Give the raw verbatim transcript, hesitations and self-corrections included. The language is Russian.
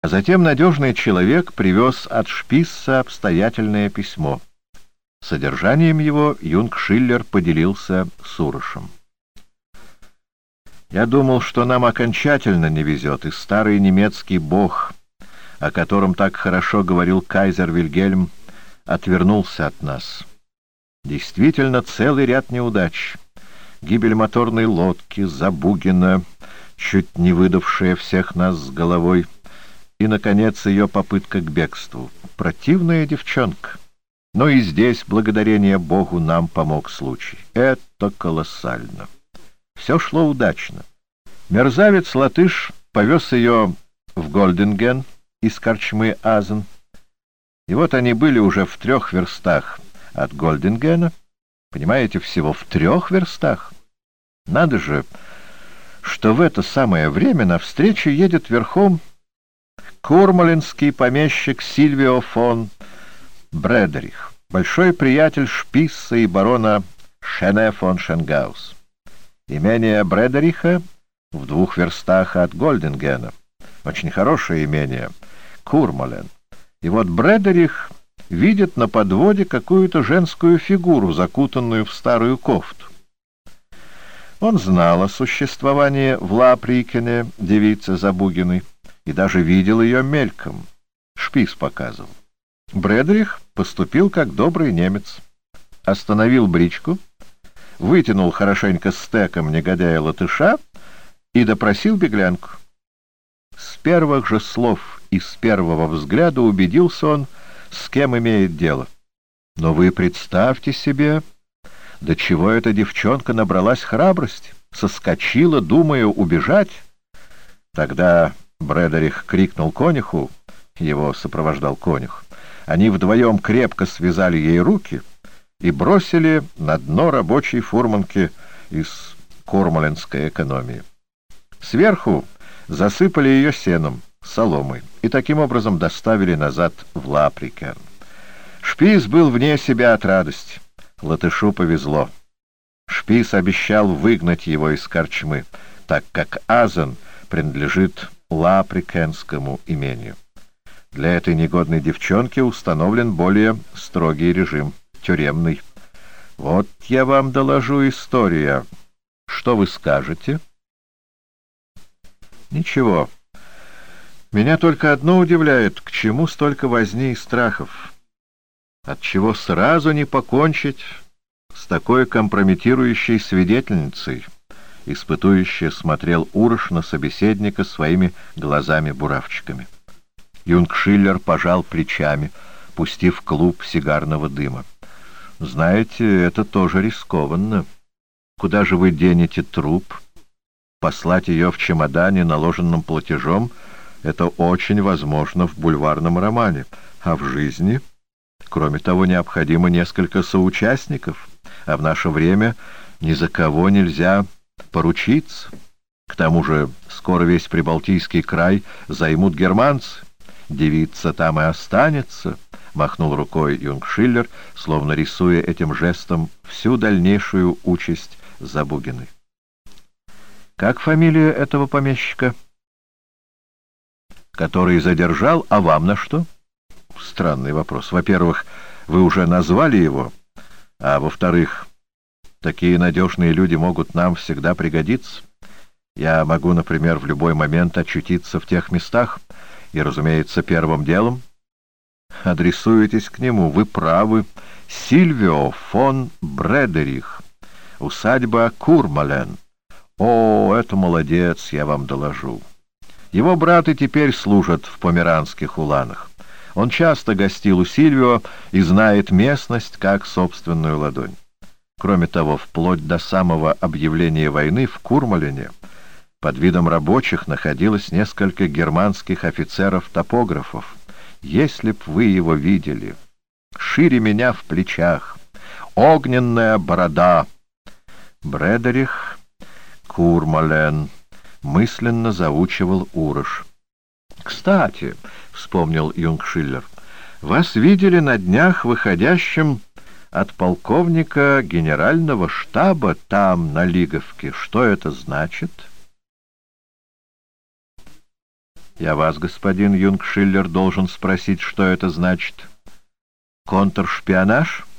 А затем надежный человек привез от Шписса обстоятельное письмо. Содержанием его юнг Шиллер поделился с Урышем. «Я думал, что нам окончательно не везет, и старый немецкий бог, о котором так хорошо говорил кайзер Вильгельм, отвернулся от нас. Действительно, целый ряд неудач. Гибель моторной лодки, Забугина, чуть не выдавшая всех нас с головой, и, наконец, ее попытка к бегству. Противная девчонка. Но и здесь, благодарение Богу, нам помог случай. Это колоссально. Все шло удачно. Мерзавец-латыш повез ее в Гольдинген из корчмы Азен. И вот они были уже в трех верстах от Гольдингена. Понимаете, всего в трех верстах. Надо же, что в это самое время навстречу едет верхом курмалинский помещик Сильвио фон Бредерих, большой приятель Шписса и барона Шене фон Шенгаус. Имение Бредериха в двух верстах от Гольдингена. Очень хорошее имение, Курмален. И вот Бредерих видит на подводе какую-то женскую фигуру, закутанную в старую кофту. Он знал о существовании в Лаприкене девицы Забугиной и даже видел ее мельком. Шпис показывал. Бредерих поступил как добрый немец. Остановил бричку, вытянул хорошенько стеком негодяя-латыша и допросил беглянку. С первых же слов и с первого взгляда убедился он, с кем имеет дело. Но вы представьте себе, до чего эта девчонка набралась храбрости, соскочила, думая убежать. Тогда Бредерих крикнул конюху, его сопровождал конюх. Они вдвоем крепко связали ей руки и бросили на дно рабочей фурманки из курмаленской экономии. Сверху засыпали ее сеном, соломой, и таким образом доставили назад в Лаприкен. Шпис был вне себя от радости. Латышу повезло. Шпис обещал выгнать его из корчмы, так как Азен принадлежит Лаприкенскому имению. Для этой негодной девчонки установлен более строгий режим, тюремный. Вот я вам доложу историю. Что вы скажете? Ничего. Меня только одно удивляет, к чему столько возни и страхов. Отчего сразу не покончить с такой компрометирующей свидетельницей? Испытующе смотрел Урыш на собеседника своими глазами-буравчиками. Юнг Шиллер пожал плечами, пустив клуб сигарного дыма. «Знаете, это тоже рискованно. Куда же вы денете труп? Послать ее в чемодане, наложенном платежом, это очень возможно в бульварном романе. А в жизни? Кроме того, необходимо несколько соучастников, а в наше время ни за кого нельзя поручиться. К тому же скоро весь Прибалтийский край займут германцы. Девица там и останется», — махнул рукой юнг Шиллер, словно рисуя этим жестом всю дальнейшую участь Забугиной. «Как фамилия этого помещика?» «Который задержал, а вам на что?» «Странный вопрос. Во-первых, вы уже назвали его, а во-вторых, такие надежные люди могут нам всегда пригодиться. Я могу, например, в любой момент очутиться в тех местах, и, разумеется, первым делом адресуетесь к нему. Вы правы. Сильвио фон Бредерих. Усадьба Курмален. О, это молодец, я вам доложу. Его брат и теперь служат в померанских уланах. Он часто гостил у Сильвио и знает местность как собственную ладонь. Кроме того, вплоть до самого объявления войны в Курмалене под видом рабочих находилось несколько германских офицеров-топографов. Если б вы его видели, шире меня в плечах, огненная борода. Бредерих, Курмален, мысленно заучивал Урыш. «Кстати», — вспомнил юнг Шиллер, — «вас видели на днях выходящим от полковника генерального штаба там, на Лиговке. Что это значит?» Я вас, господин Юнгшиллер, должен спросить, что это значит. Контршпионаж?